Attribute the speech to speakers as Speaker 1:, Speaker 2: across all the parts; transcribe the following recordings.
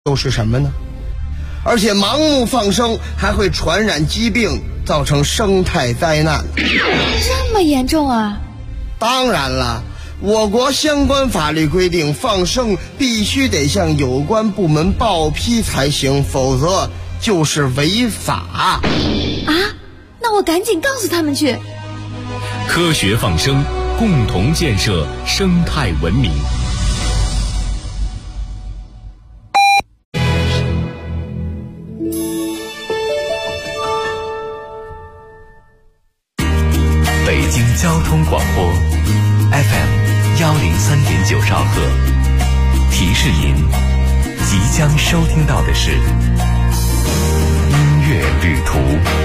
Speaker 1: 又是什么呢？而且盲目放生还会传染疾病，造成生态灾难。
Speaker 2: 这么严重啊？
Speaker 1: 当然了，我国相关法律规定，放生必须得向有关部门报批才行，否则就是违法。
Speaker 2: 啊？那我赶紧告诉他们去。
Speaker 3: 科学放生，共同建设生态文明。北京交通广播 FM103.9兆赫，提示您即将收听到的是音乐旅途。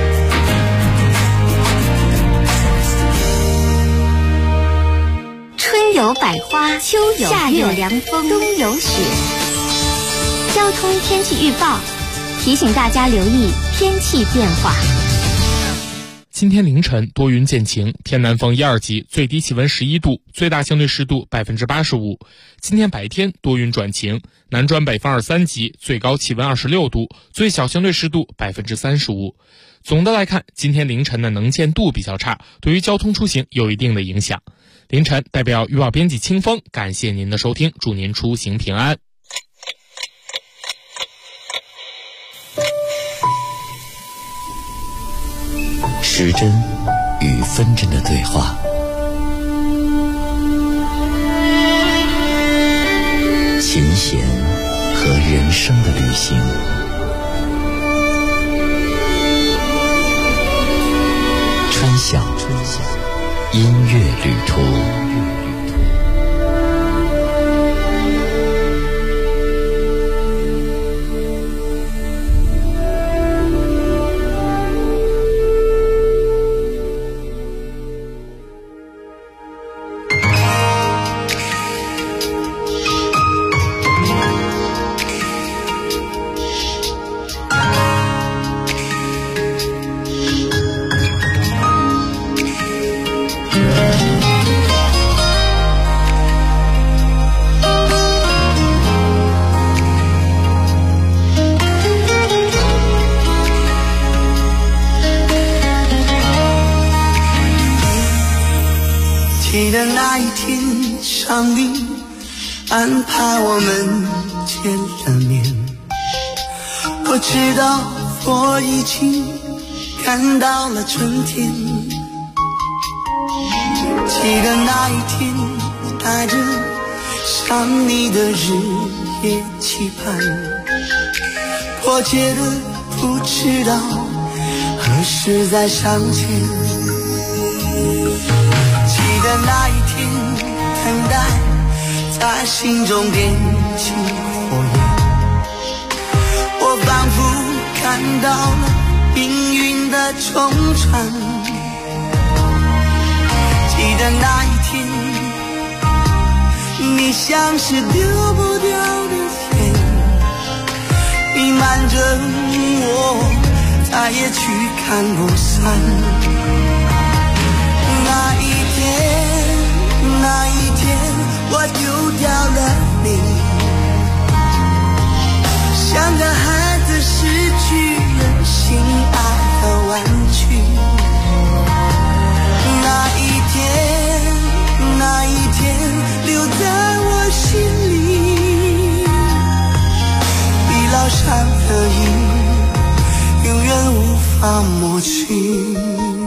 Speaker 4: 春有百花，秋有夏有凉风，冬有雪。交通天气预报提醒大家留意天气变化。
Speaker 5: 今天凌晨多云见晴，偏南风1、2级，最低气温11度，最大相对湿度85%。今天白天多云转晴，南转北风2、3级，最高气温26度，最小相对湿度35%。总的来看，今天凌晨的能见度比较差，对于交通出行有一定的影响。凌晨代表预报编辑清风，感谢您的收听，祝您出行平安。
Speaker 3: 时针与分针的对话，琴弦和人生的旅行，春晓音乐旅途。
Speaker 6: 记得那一天，上帝安排我们见了面。我知道我已经看到了春天。记得那一天，带着想你的日夜期盼，迫切的不知道何时再相见。记得那一天，等待在心中点起火焰，我仿佛看到了命运的冲传。记得那一天，你像是丢不掉的钱，弥漫着我再也去看不散。那一天我丢掉了你，像个孩子失去了心爱的玩具。那一天留在我心里，比烙上的印永远无法抹去。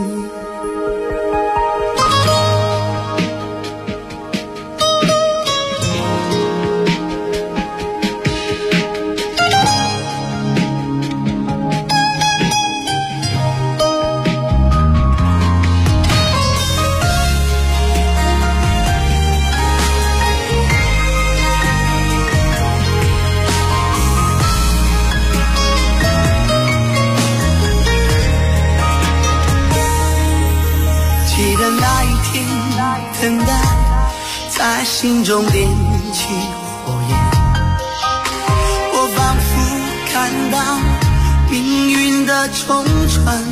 Speaker 6: 等待在心中点起火焰，我仿佛看到命运的冲传。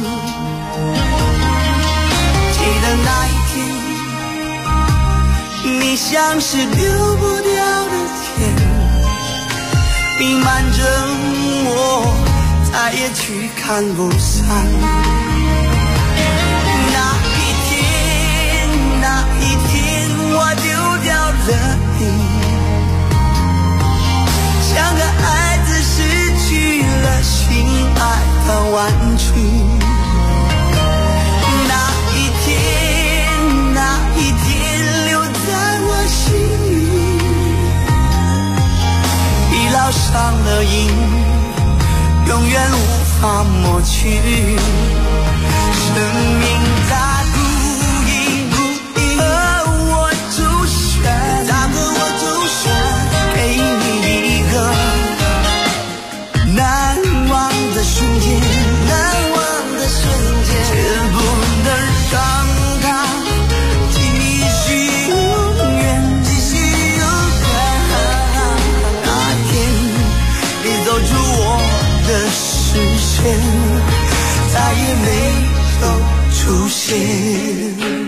Speaker 6: 记得那一天，你像是丢不掉的钱， 弥漫着我，再也驱赶不散。那一天我丢掉了你，像个孩子失去了心爱的玩具。那一天留在我心里，已烙上了印，永远无法抹去。生命大不应，而我主选，给你一个难忘的瞬间，却不能让它继续永远。那天你走出我的视线，再也没有出现。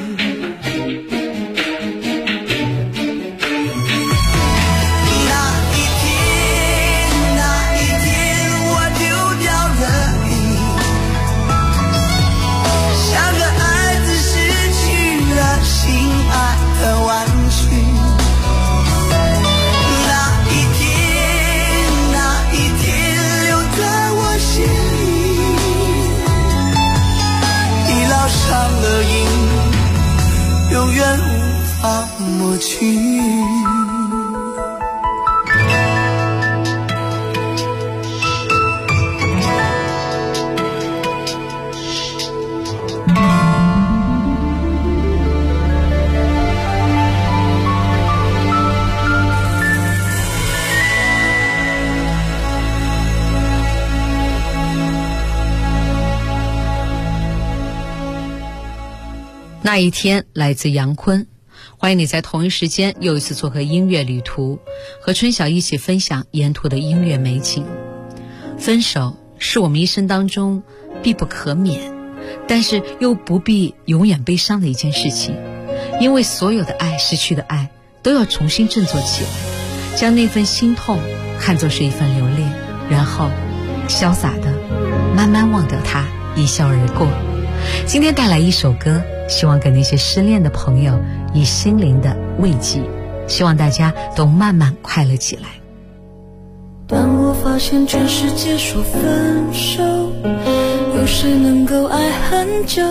Speaker 6: 永远无法抹去。
Speaker 7: 那一天来自杨坤，欢迎你在同一时间又一次做客音乐旅途，和春晓一起分享沿途的音乐美景。分手是我们一生当中必不可免，但是又不必永远悲伤的一件事情，因为所有的爱，失去的爱都要重新振作起来，将那份心痛看作是一份留恋，然后潇洒的慢慢忘掉它，一笑而过。今天带来一首歌，希望给那些失恋的朋友以心灵的慰藉，希望大家都慢慢快乐起来。
Speaker 8: 当我发现全世界说分手，有谁能够爱很久？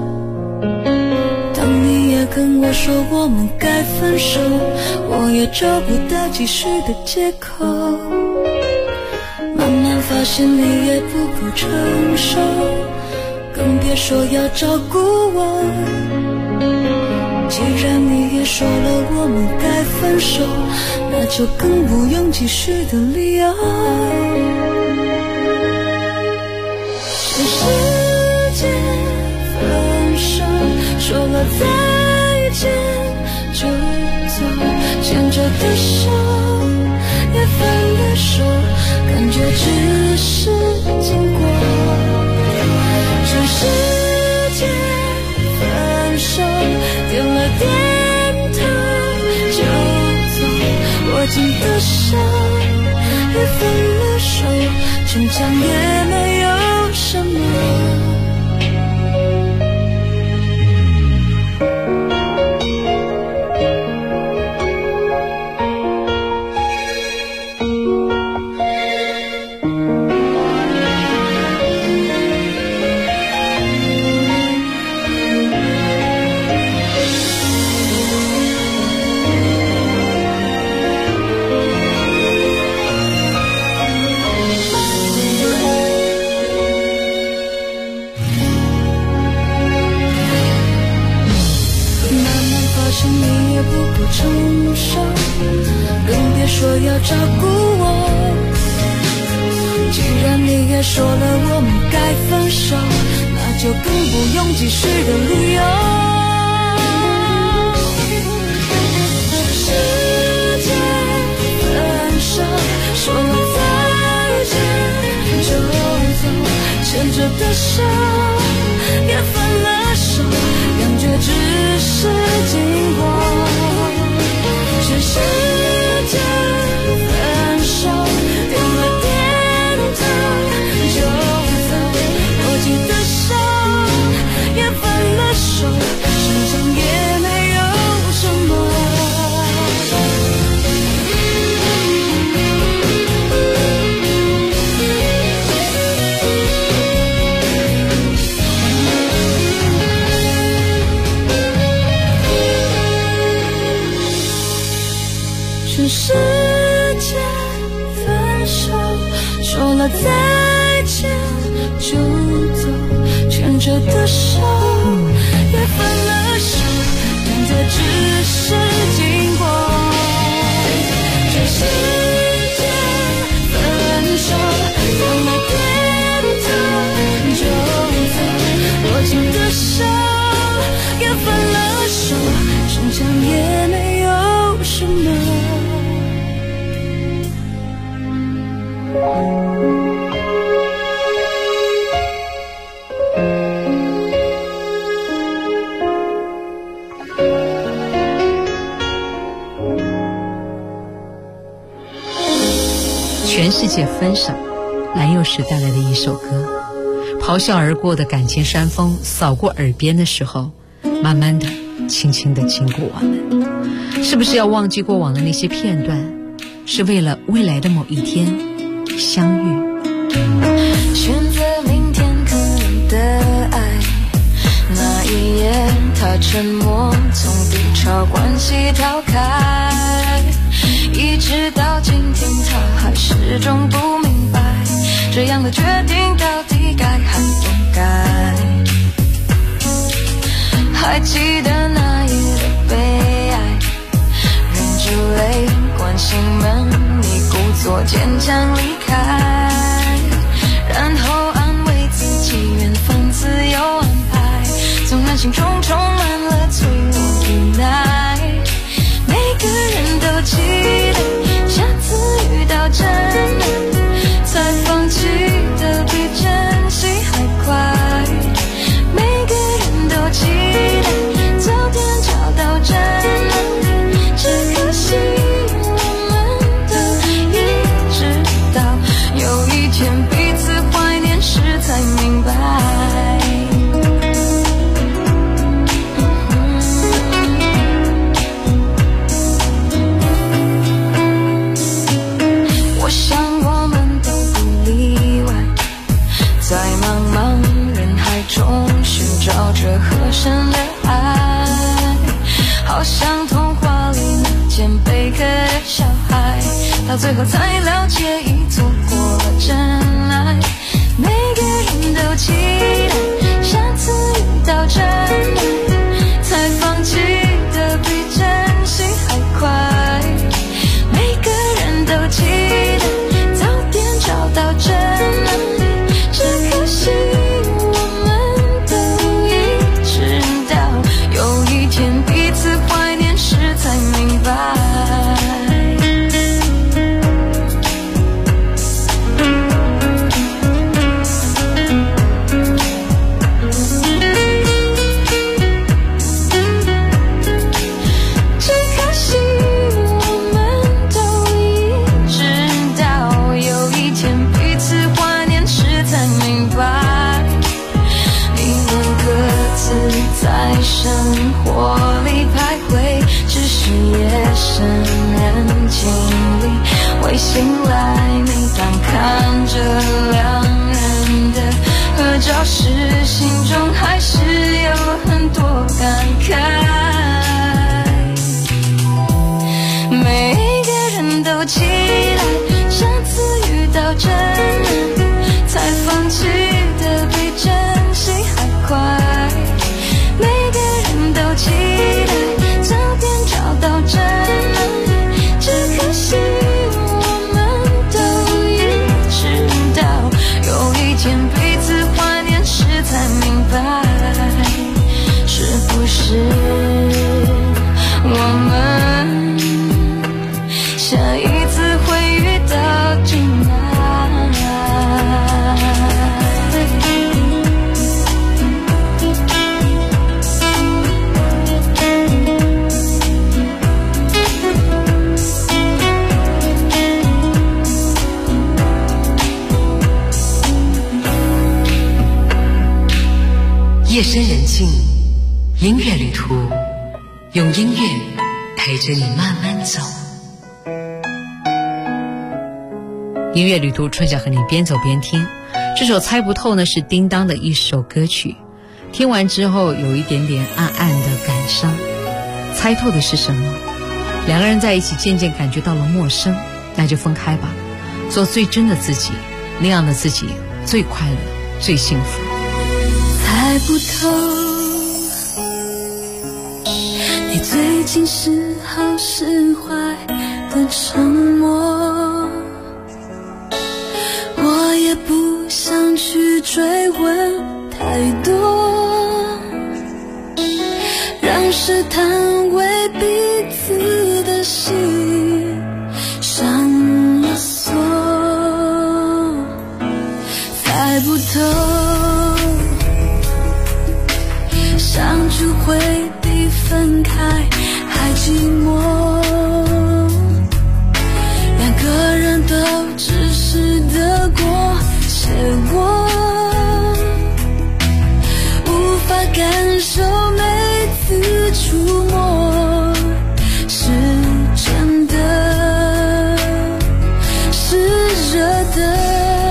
Speaker 8: 当你也跟我说我们该分手，我也找不到继续的借口。慢慢发现你也不够成熟，更别说要照顾我。既然你也说了我们该分手，那就更不用继续的理由。全世界分手，说了再见就走，牵着的手也分了手，感觉只是经过。全世界分手，点了点头就走，握紧的手也分了手，逞强也没有什么。说要照顾我，既然你也说了我们该分手，那就更不用继续的理由。世界分手，说了再见就走，牵着的手也分了手，感觉只是经过。全世界分手，点了了再见就走，牵着的手也分了手，但这只是经过。这世界分手，从没点头就走，握紧的手也分了手，剩下也没有什么。
Speaker 7: 全世界分手，蓝又时带来的一首歌。咆哮而过的感情山峰扫过耳边的时候，慢慢的轻轻的经过我们。是不是要忘记过往的那些片段，是为了未来的某一天相遇？
Speaker 8: 选择明天可能的爱，那一夜他沉默，从低潮关系逃开，一直到今天他还始终不明白，这样的决定到底该还不该。还记得那夜的悲哀，忍着泪关上门，你故作坚强离开，然后安慰自己缘分自有安排，纵然心中充满了脆弱无奈，每个人都期待下次遇到真爱，才放弃的比珍惜还快，每个人都期待早点找到真爱，只可惜我们都一直到有一天彼此怀念时才明白。我想我们都不例外，在茫茫人海中寻找着合身的爱，好像童话里那件贝壳的小孩，到最后才了解已错过了真爱，每个人都期待下次遇到真爱，才放弃的比珍惜还快，每个人都期待早点找到真爱，只可惜我们都一直到有一天彼此怀念时才明白。在生活里徘徊，只是夜深人静里会醒来，每当看着两人的合照时，心中还是有很多感慨，每个人都期待下次遇到真爱，才放弃的比珍惜还快，每个人都期待早点找到真爱，只可惜我们都一直到有一天彼此怀念时才明白，是不是我们下一次会遇到真爱。
Speaker 7: 夜深人静，音乐旅途，用音乐陪着你慢慢走。音乐旅途，春晓和你边走边听。这首猜不透呢是叮当的一首歌曲，听完之后有一点点暗暗的感伤。猜透的是什么？两个人在一起渐渐感觉到了陌生，那就分开吧，做最真的自己， 那样的自己最快乐最幸福。
Speaker 8: 猜不透你最近是好是坏的沉默，我也不想去追问太多，让试探为彼此的心上了锁。猜不透想去回避分开还寂寞，两个人都只是得过且过，无法感受每次触摸是真的是热的。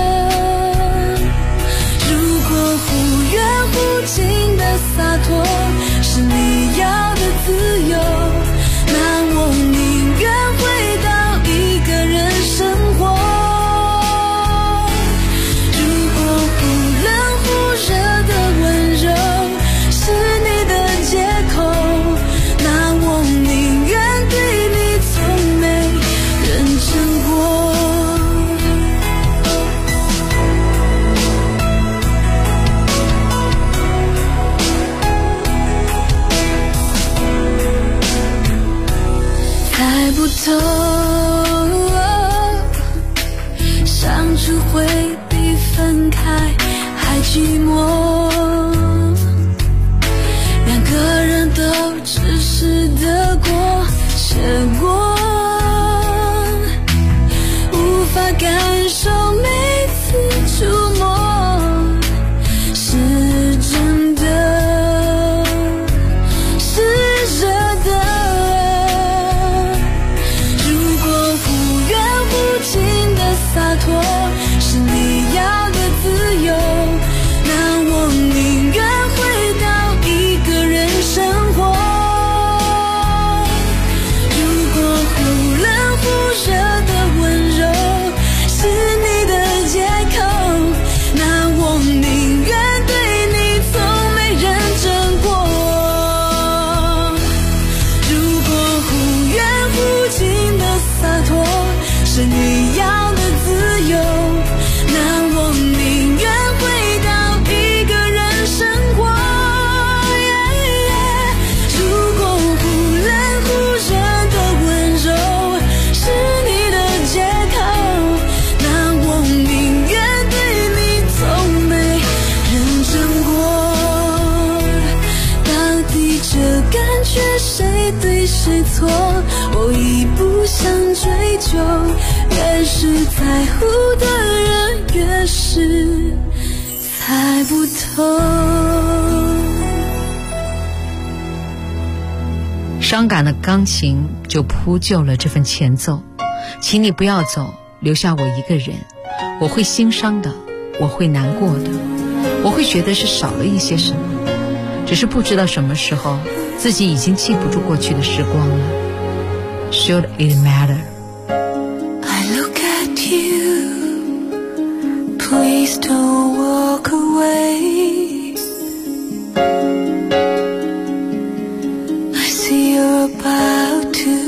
Speaker 8: 如果忽远忽近的洒脱是你要的自由，那我宁愿回到一个人生活。如果忽冷忽热的温柔是你的借口，那我宁愿对你从没认真过。猜不透想去回避分开还寂寞，两个人都只是得过且过，无法感受每次触摸是真的是热的。洒脱是你要的自由，那我宁愿回到一个人生活。如果忽冷忽热的温柔是你的借口，那我宁愿对你从没认真过。如果忽远忽近的洒脱是你要的自由，那我宁愿回到一个人生活。如果忽冷忽热的温柔是你的借口，那我宁愿对你从没认真过。到底这感觉谁对谁错，我已不想追究，越是在乎的人越是猜不透。
Speaker 7: 伤感的钢琴就铺就了这份前奏，请你不要走，留下我一个人，我会心伤的，我会难过的，我会觉得是少了一些什么，只是不知道什么时候自己已经记不住过去的时光了。 Should it matter?
Speaker 8: I look at you, please don't walk away. I see you're about to.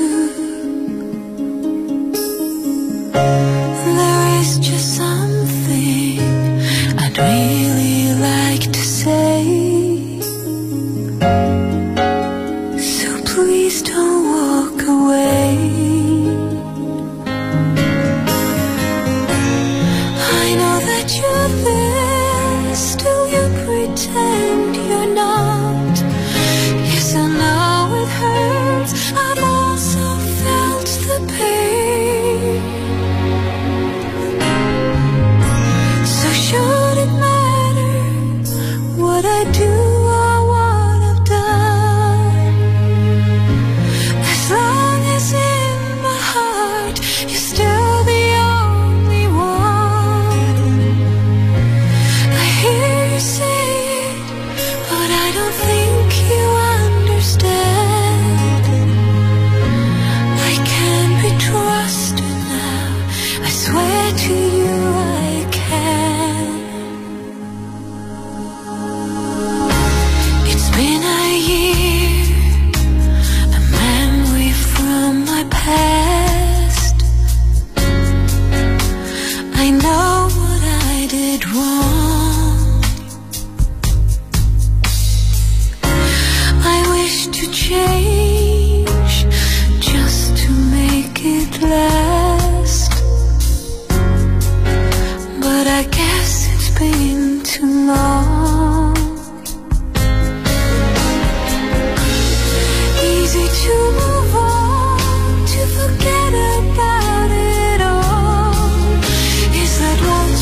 Speaker 8: There is just something I'd really like to say, so please don't walk away. I know that you're there.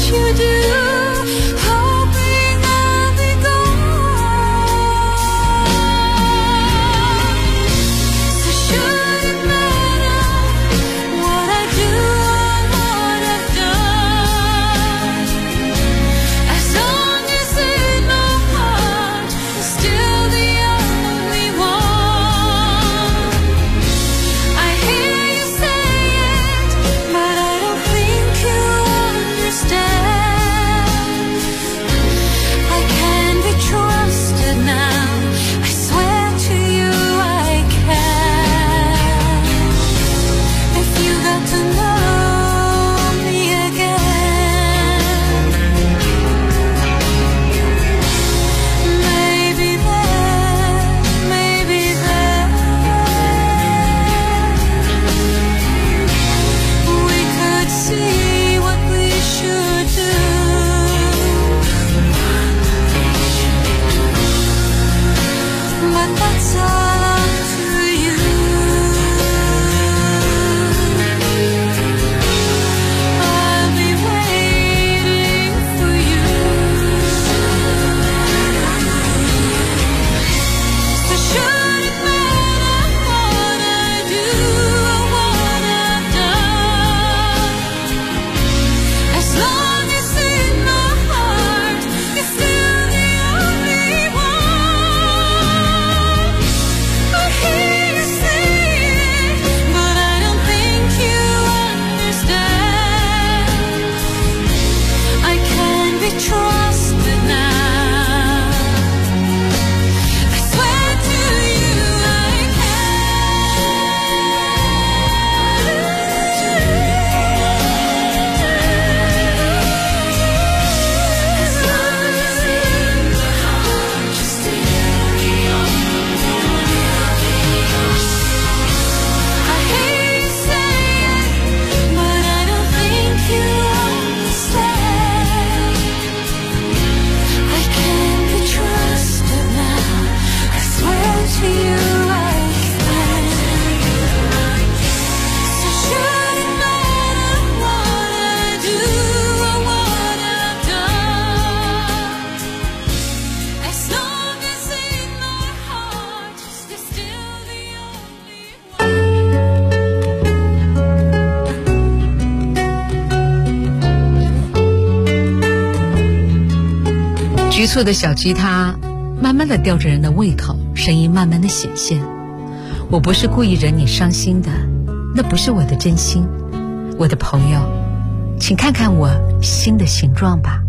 Speaker 7: 局促的小吉他慢慢的吊着人的胃口，声音慢慢的显现。我不是故意惹你伤心的，那不是我的真心。我的朋友，请看看我心的形状吧。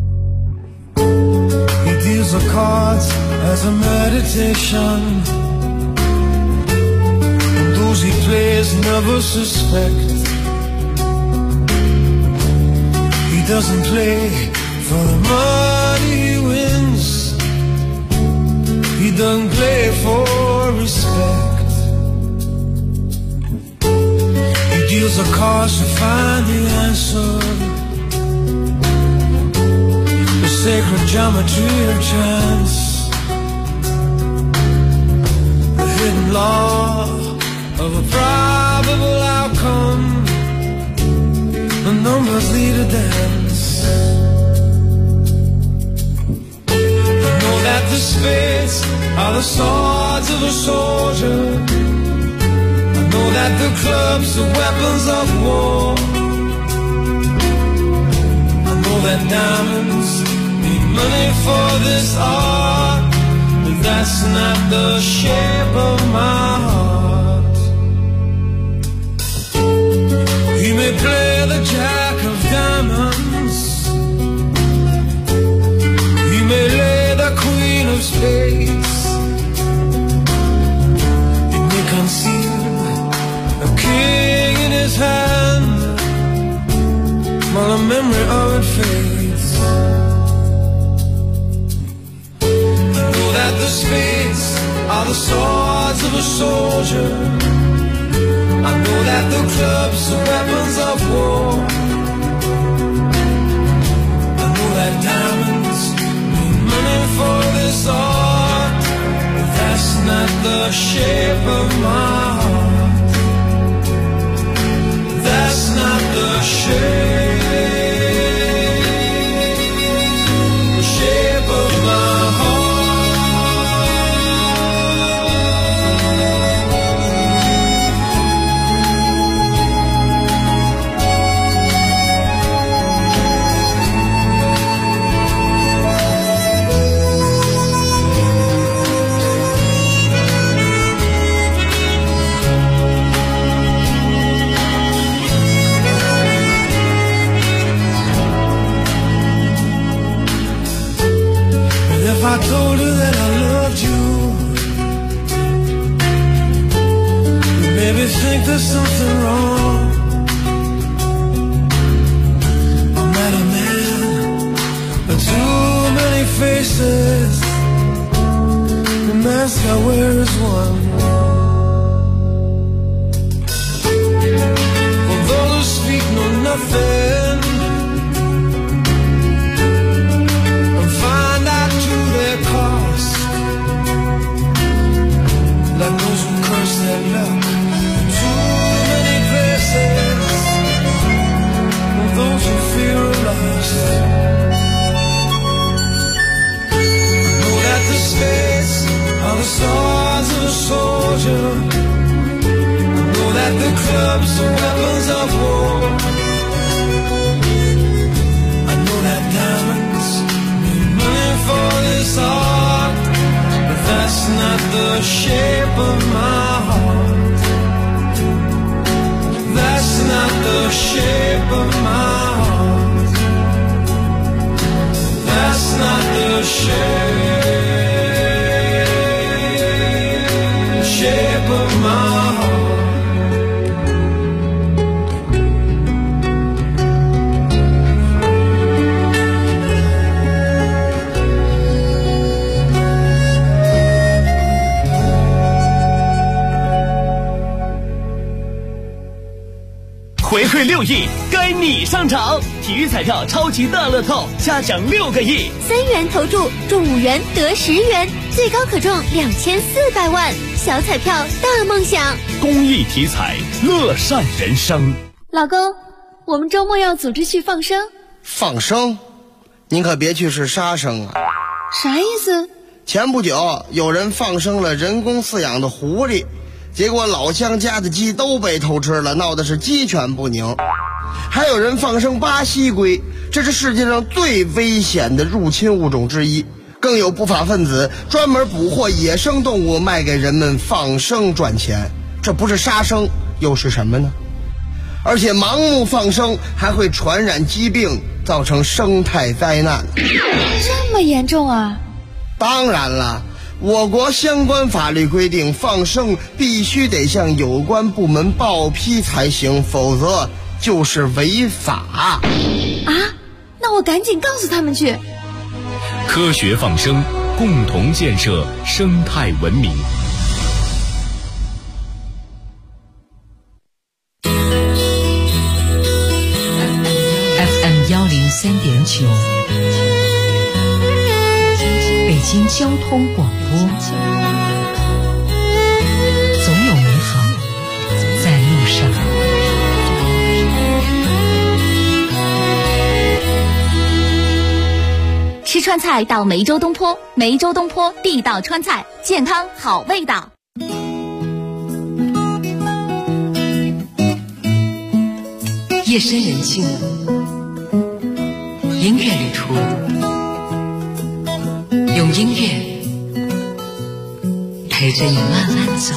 Speaker 6: He deals the cards as a meditation, and those he plays never suspect. He doesn't play for the money he wins, he doesn't play for respect. He deals the cards to find the answer, the sacred geometry of chance, the hidden law of a probable outcome. The numbers lead a dance. I know that the spades are the swords of a soldier. I know that the clubs are weapons of war. I know that diamonds need money for this art, but that's not the shape of my heart. He may play the jack of diamonds, he may lay the queen of spades, he may conceal a king in his hand while the memory of it fades. I know that the spades are the swords of a soldier. I know that the clubs are weapons of war. I know that diamonds need money for this art, but that's not the shape of my heart. That's not the shape. told her that I loved you. You maybe think there's something wrong. I'm not a man, but too many faces. The mask I wear is one. For those who speak know nothing and find out to their cost, like those who curse their luck. Too many places for those who fear loss. I know that the space are the stars of a soldier. I know that the clubs are weapons of war. I know that diamonds mean money for this art, but that's not the shape of my heart. That's not the shape of my heart. That's not the shape of my heart.
Speaker 9: 回馈6亿，该你上场！体育彩票超级大乐透，下奖6个亿
Speaker 4: ，3元投注中5元得10元，最高可中2400万，小彩票大梦想。
Speaker 9: 公益体彩，乐善人生。
Speaker 2: 老公，我们周末要组织去放生。
Speaker 1: 放生？您可别去是杀生啊！
Speaker 2: 啥意思？
Speaker 1: 前不久有人放生了人工饲养的狐狸，结果老乡家的鸡都被偷吃了，闹的是鸡犬不宁。还有人放生巴西龟，这是世界上最危险的入侵物种之一。更有不法分子专门捕获野生动物卖给人们放生赚钱，这不是杀生又是什么呢？而且盲目放生还会传染疾病，造成生态灾难。
Speaker 2: 这么严重啊？
Speaker 1: 当然了，我国相关法律规定，放生必须得向有关部门报批才行，否则就是违法。
Speaker 2: 啊？那我赶紧告诉他们去。
Speaker 3: 科学放生，共同建设生态文明。
Speaker 7: FM 103.9，北京交通广播。总有美好在路上。
Speaker 4: 吃川菜到梅州东坡，梅州东坡地道川菜，健康好味道。
Speaker 7: 夜深人静，音乐旅途，用音乐陪着你慢慢走。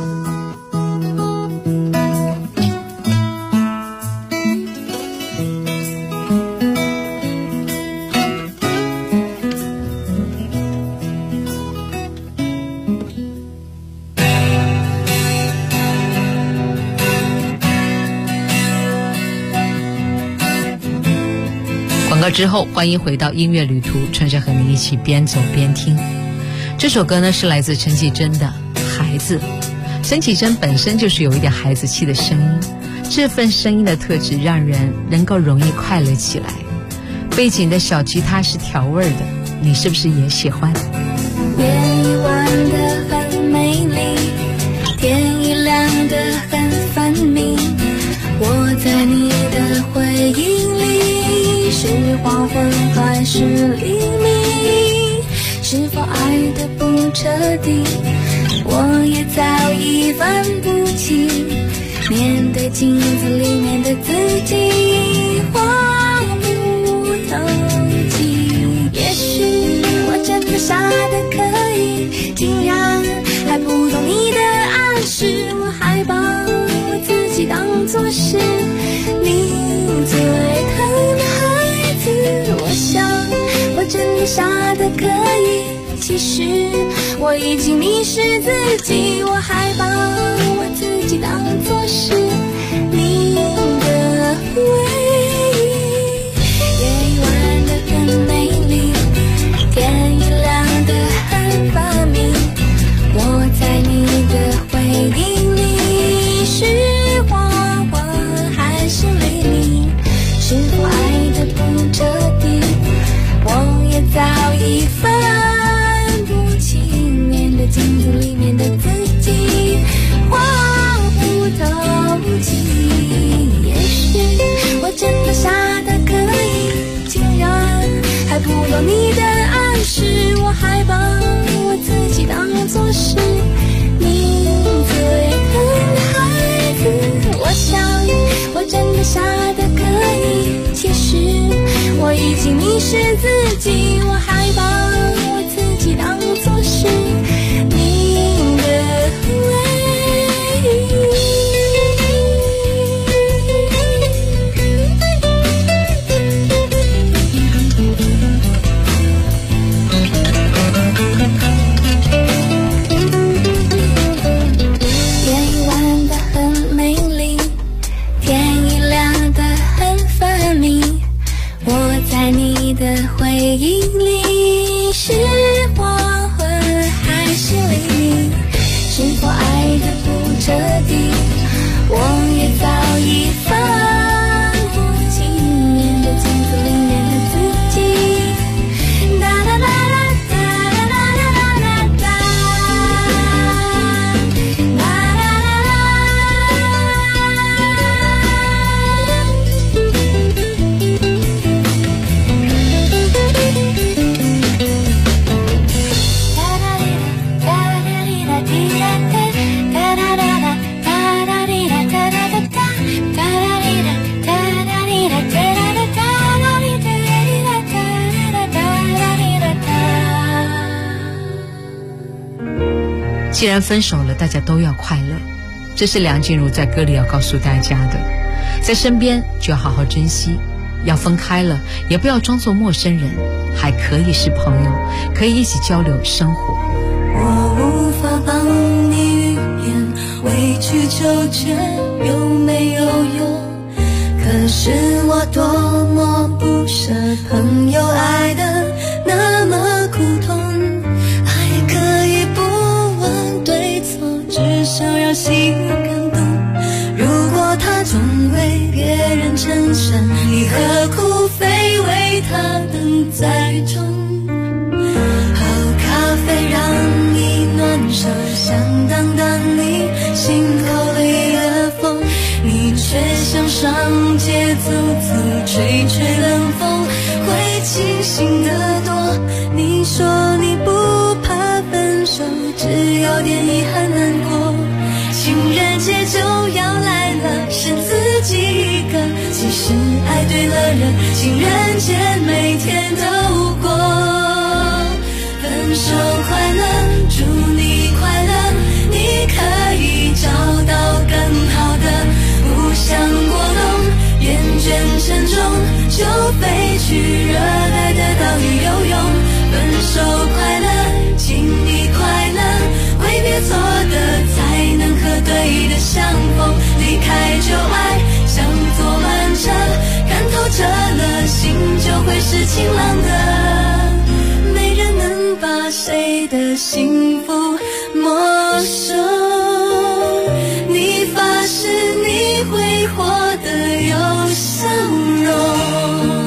Speaker 7: 广告之后，欢迎回到音乐旅途，春山和您一起边走边听。这首歌呢是来自陈绮贞的《孩子》。陈绮贞本身就是有一点孩子气的声音，这份声音的特质让人能够容易快乐起来。背景的小吉他是调味的，你是不是也喜欢？
Speaker 8: 夜已晚得很美丽，天已亮得很分明，我在你的回忆里，是黄昏还是黎明？是否爱得不彻底，我也早已分不清，面对镜子里面的自己，荒无头际。也许我真的傻得可以，竟然还不懂你的暗示，我还把我自己当作是你最疼的孩子。我想我真的傻得可以， 其实我已经迷失自己，我还把我自己当作是你的唯一。夜晚的很美丽，天也亮得很发明，我在你的回忆里，是黄昏还是黎明？是否爱得不彻底？我也早已分不清，面对镜子里面的自己，恍惚透气。也许我真的傻得可以，竟然还不懂你的暗示，我还把我自己当作是你最疼的孩子。我想我真的傻得可以，其实我已经迷失自己，我还把我自己当作是你的唯一。夜晚的很美丽，天已亮得很分明，我在你的回忆里，是黄昏还是黎明？是否爱得不彻底？我也早已分不清，面对镜子里面的自己。哒哒哒哒哒哒哒哒哒哒。
Speaker 7: 既然分手了，大家都要快乐，这是梁静茹在歌里要告诉大家的。在身边就要好好珍惜，要分开了也不要装作陌生人，还可以是朋友，可以一起交流生活。
Speaker 8: 我无法帮你预言，委曲求全有没有用？可是我多么不舍朋友爱的那么苦痛，爱可以不问对错，至少要心感动。如果他总为别人撑伞，你何苦非为他等在雨中？喝咖啡让你暖手，想当当你心口里的风，你却想上街走走，吹吹冷风，会清醒得多。你说你不怕分手，只有点遗憾难过。情人节就要来了，剩自己一个，其实爱对了人，情人节每天都过。分手快乐，祝你快乐，你可以找到更好的，不想过冬，厌倦沉重，就飞去热带的岛屿游泳。分手快乐，请你快乐，挥别错的才能和对的相逢，离开旧爱像坐慢车，看透彻了心就会是晴朗的，没人能把谁的幸福没收。你发誓你会活得有笑容。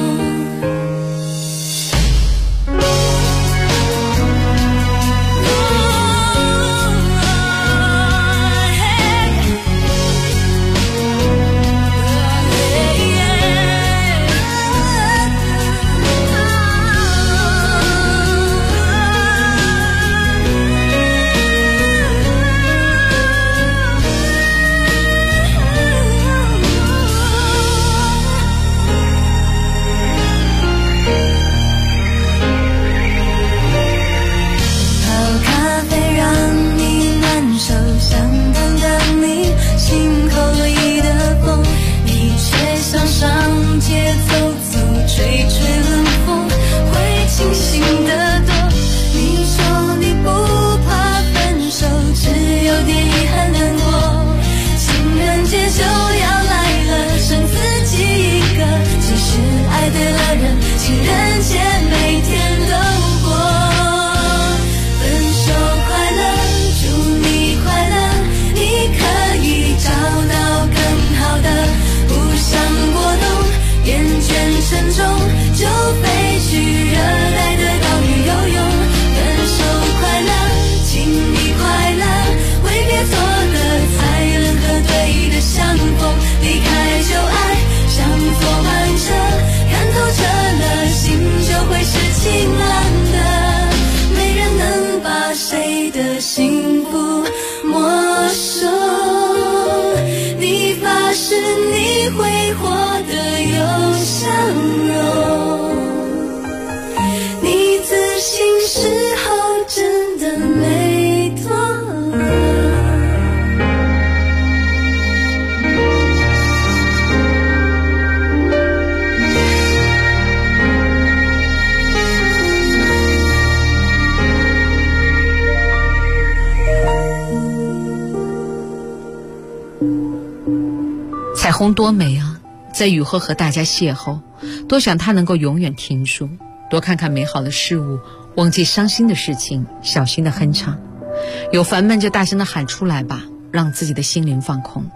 Speaker 7: 虹多美啊，在雨后和大家邂逅，多想它能够永远停住，多看看美好的事物，忘记伤心的事情，小心的哼唱，有烦闷就大声的喊出来吧，让自己的心灵放空。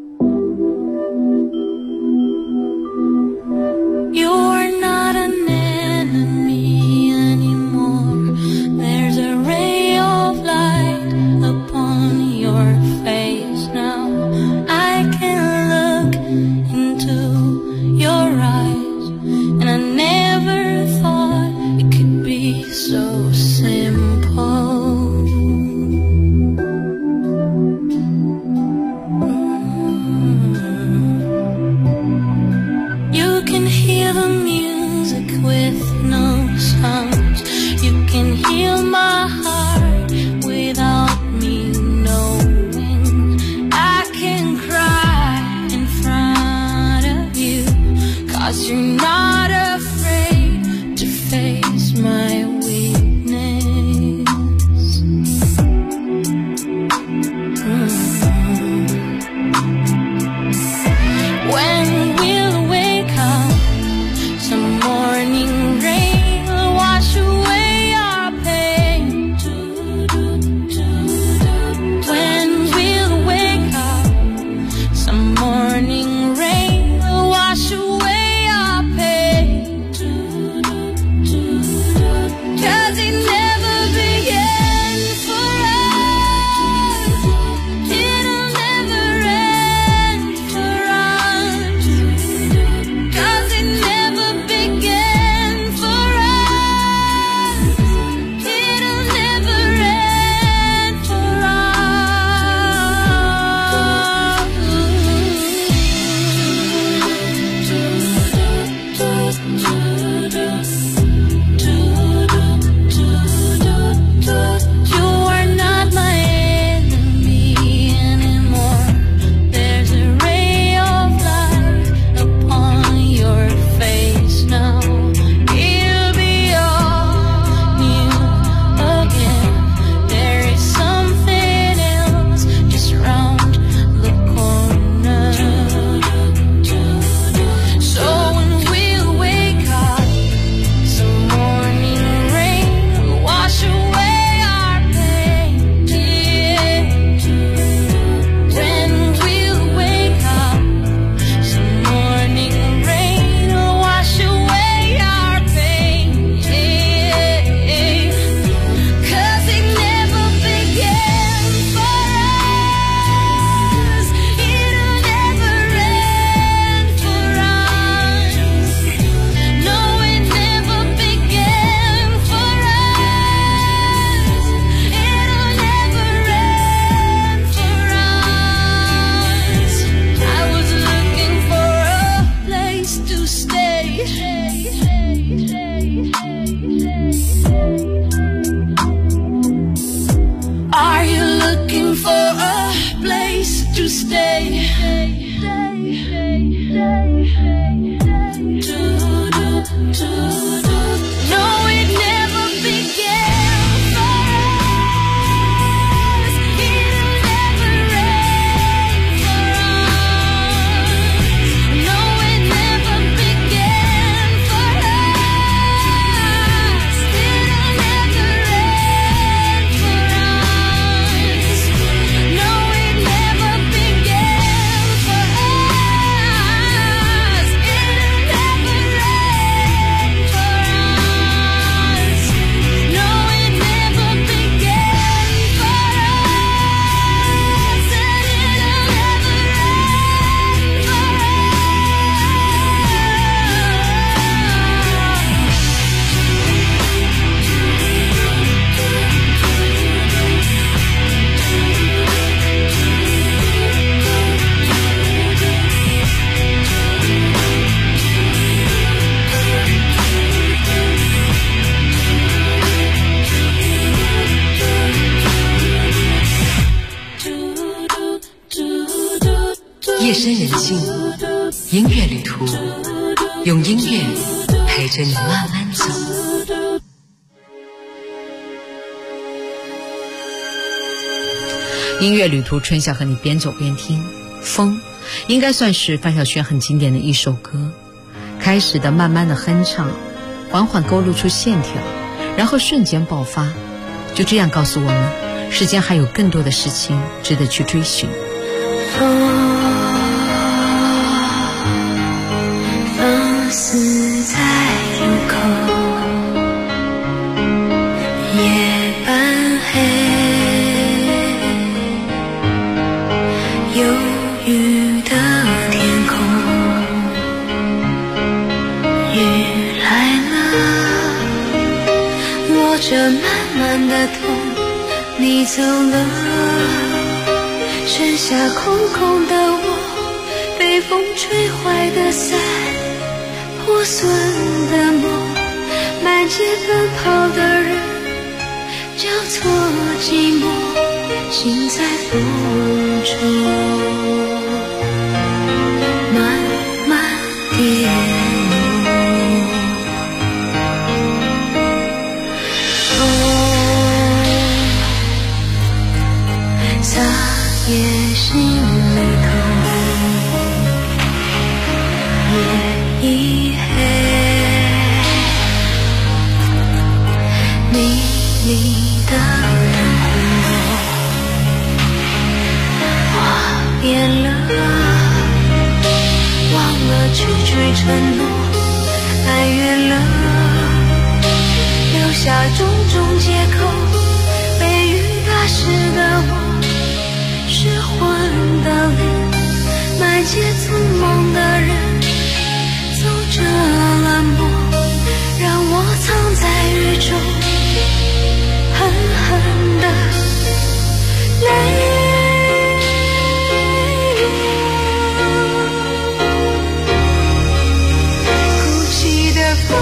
Speaker 8: You are not an enemy anymore. There's a ray of light upon your face now. I can look into your eyes, and I never thought it could be so simple. You can hear the music with no sounds. You can heal my heart without me knowing. I can cry in front of you, 'cause you're not afraid to face my weakness. When we'll wake up, some morning rain will wash away our pain. When we'll wake up, some morning rain will wash away our pain. 'Cause it never began for us, it'll never end for us. 'Cause it never began for us, it'll never end for us. You are not my enemy anymore. There's a ray of light upon your face now. It'll be all new again. There is something else just round the corner. So when we'll wake up, some morning rain will wash away our pain. When we'll wake up, some morning rain will wash away our pain. 'Cause it never began for us, it'll never end for us. No, it never began for us, it'll never end for us. I was looking for a place to stay. Are you looking for a place to stay? No, it never began for us, it'll never end for us. No, it never began for us, it'll never end for us. No, it never began for us, it'll never end for us. No, it never began for us, and it'll never end for us.
Speaker 7: 夜深人静，音乐旅途，用音乐陪着你慢慢走。音乐旅途，春晓和你边走边听。风应该算是范晓萱很经典的一首歌。开始的慢慢的哼唱，缓缓勾勒出线条，然后瞬间爆发，就这样告诉我们，世间还有更多的事情值得去追寻。
Speaker 8: 放肆在路口，夜半黑，忧郁的天空，雨来了，落着满满的痛，你走了，剩下空空的我，被风吹坏的伞，破损的梦，满街奔跑的人，交错寂寞，心在风中慢慢跌落。撒野心里头，夜已黑，迷离的灯火，话变了，忘了句句承诺，哀怨了，留下种种借口，被雨打湿的我，失魂的脸，满街匆忙的人，走着冷漠，让我藏在雨中，狠狠的泪落。哭泣的风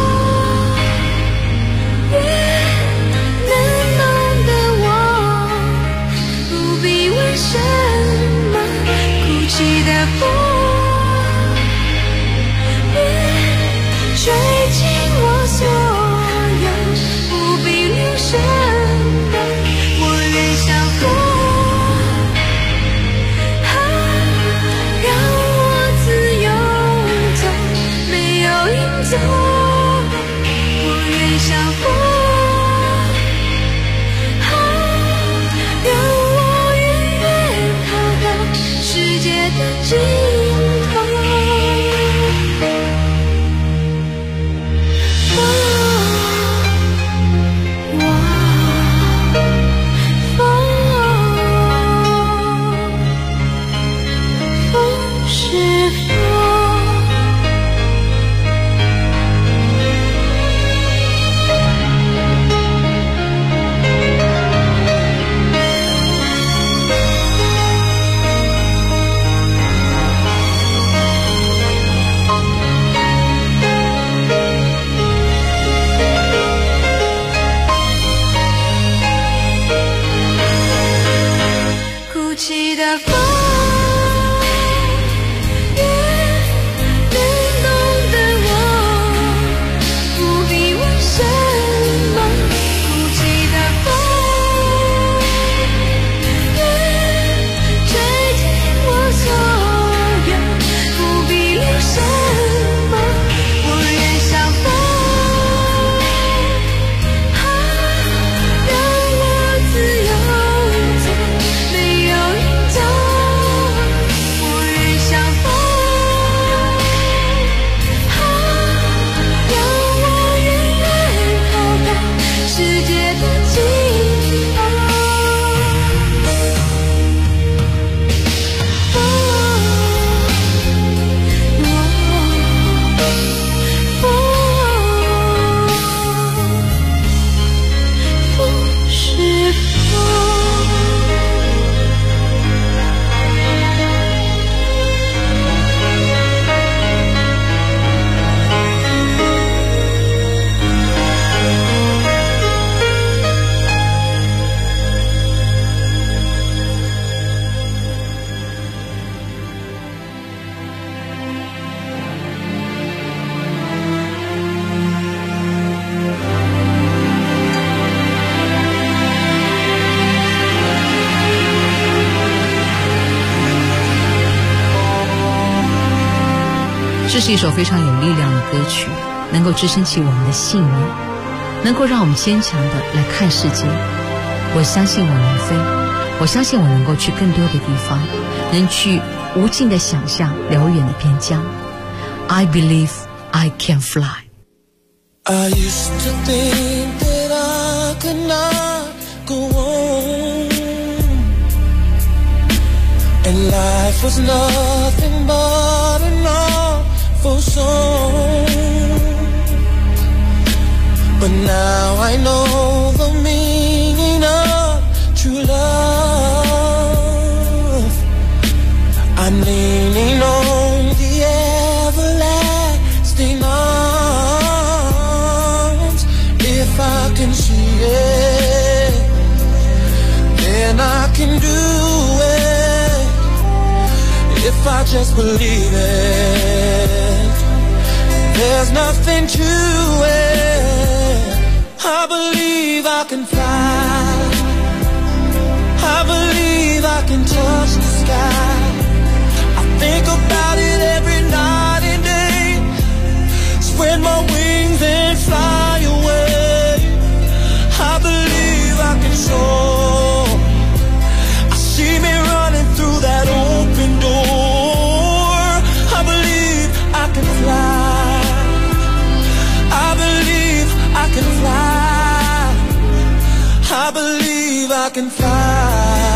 Speaker 8: 越能懂得我，不必问什么，哭泣的风
Speaker 7: 这是一首非常有力量的歌曲，能够支撑起我们的信念，能够让我们坚强的来看世界。我相信我能飞，我相信我能够去更多的地方，能去无尽的想象辽远的边疆。I believe I can fly.
Speaker 6: I used to think that I could not go on, and life was nothing but an awful song. But now I know the meaning of true love. I'm leaning on the everlasting arms. If I can see it, then I can do it. If I just believe it, there's nothing to it. I believe I can fly, I believe I can touch the sky. I think about it every night and day, spread my wings and fly away. I believe I can soar, I see me running through that open door. I believe I can fly, I believe I can fly, I believe I can fly.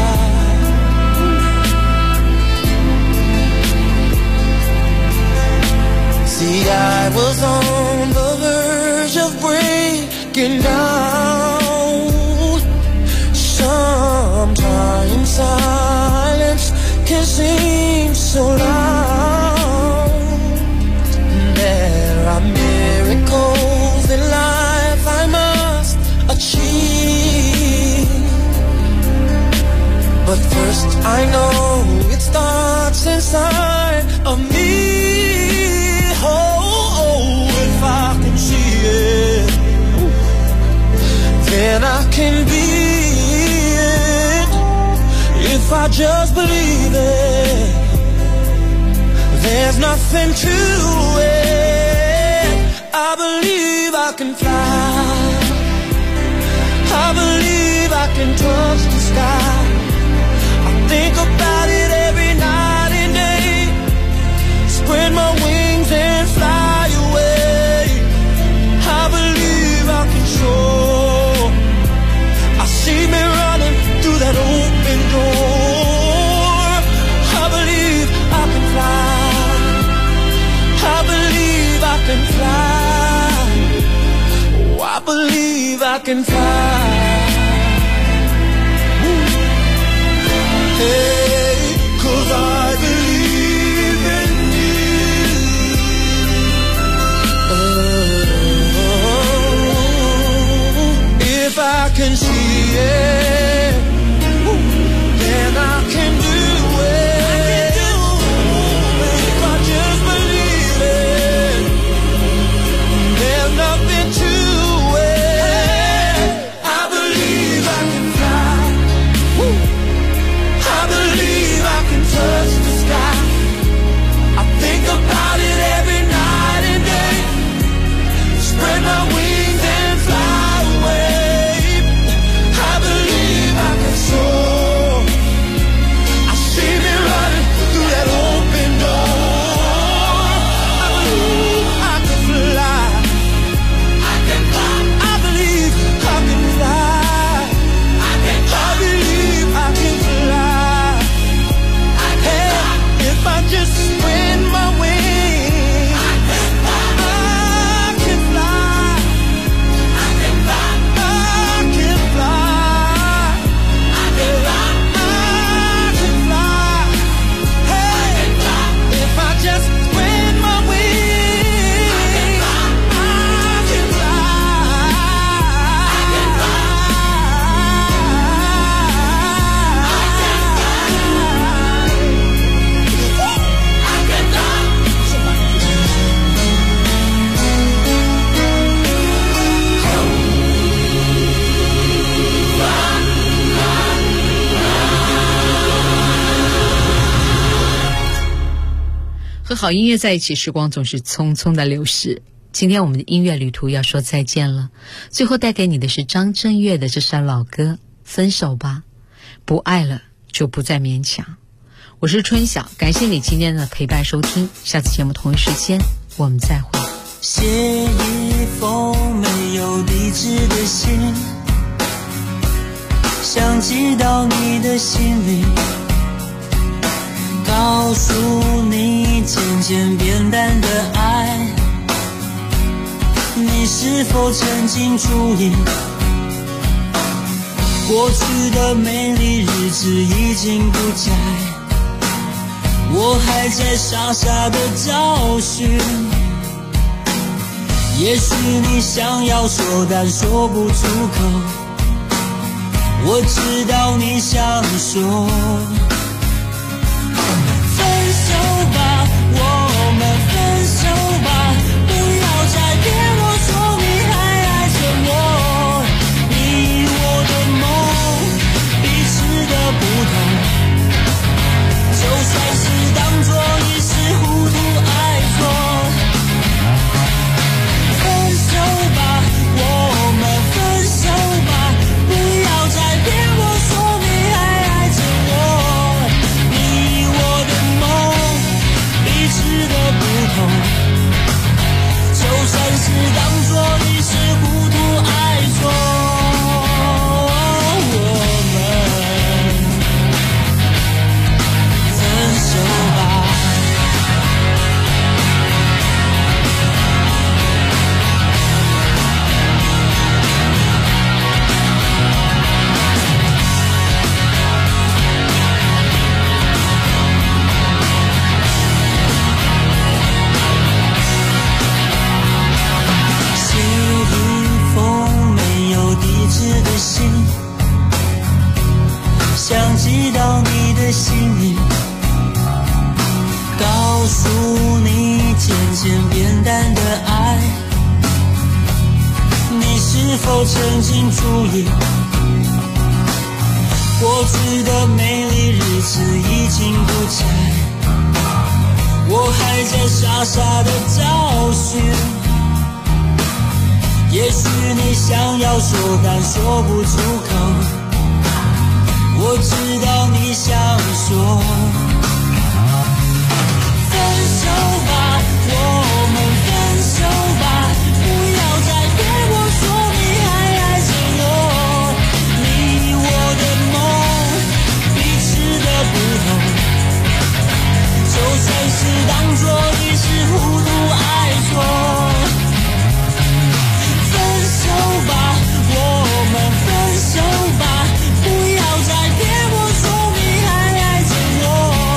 Speaker 6: See, I was on the verge of breaking down. Sometimes silence can seem so loud. There are miracles in life I must achieve, but first I know it starts inside of me. Oh, if I can see it, then I can be it. If I just believe it, there's nothing to it. I believe I can fly, I believe I can touch the sky. I think about it every night and day, spread my wings and fly away. I believe I can soar, I see me running through that open door. I believe I can fly, I believe I can fly, oh, I believe I can fly. Hey, 'cause I believe in you. Oh, if I can see it, then I can do it. If I just believe it, there's nothing to it. I believe I can fly, I believe I can touch the sky. I think about it every night and day, spread my wings and fly away. I believe
Speaker 7: 和好音乐在一起，时光总是匆匆的流逝。今天我们的音乐旅途要说再见了，最后带给你的是张震岳的这首老歌《分手吧，不爱了就不再勉强》。我是春晓，感谢你今天的陪伴收听，下次节目同一时间我们再会。
Speaker 6: 写一封没有地址的信，想寄到你的心里，告诉你渐渐变淡的爱，你是否曾经注意，过去的美丽日子已经不在，我还在傻傻的找寻，也许你想要说但说不出口，我知道你想说分手吧，我们分手吧，不要再骗我说你还爱着我，你我的梦彼此的不同，就算是当作一时糊涂爱错，分手吧，我们分手吧，不要再骗我说你还爱着我，你我的梦彼此的不同，就算是当作一时糊涂爱错，我们分手吧。写一封没有地址的信，想寄到你的心里，告诉你渐渐变淡的爱，你是否曾经注意，过去的美丽日子已经不在，我还在傻傻的找寻，也许你想要说但说不出口，我知道你想说分手吧，我们分手吧，不要再骗我说你还爱着我，你我的梦彼此的不同，就算是当作一时糊涂爱错，分手吧，我们分手吧，不要再骗我说你还爱着我，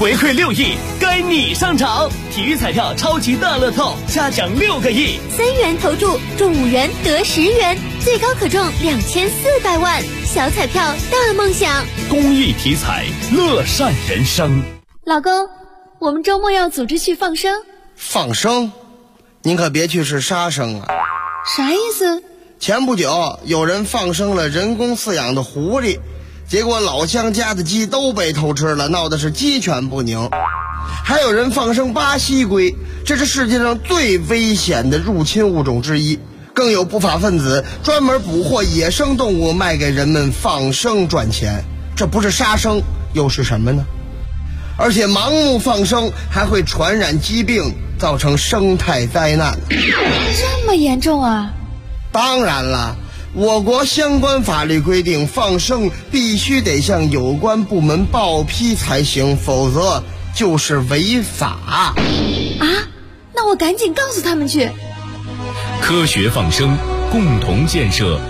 Speaker 9: 回馈6亿，该你上场！体育彩票超级大乐透，下奖6个亿
Speaker 4: ，3元投注中5元得10元，最高可中2400万，小彩票大梦想。
Speaker 9: 公益体彩，乐善人生。
Speaker 2: 老公，我们周末要组织去放生。
Speaker 1: 放生？您可别去是杀生啊！
Speaker 2: 啥意思？
Speaker 1: 前不久有人放生了人工饲养的狐狸，结果老乡家的鸡都被偷吃了，闹得是鸡犬不宁。还有人放生巴西龟，这是世界上最危险的入侵物种之一。更有不法分子专门捕获野生动物卖给人们放生赚钱，这不是杀生又是什么呢？而且盲目放生还会传染疾病，造成生态灾难。
Speaker 2: 这么严重啊？
Speaker 1: 当然了，我国相关法律规定，放生必须得向有关部门报批才行，否则就是违法。
Speaker 2: 啊？那我赶紧告诉他们去。
Speaker 3: 科学放生，共同建设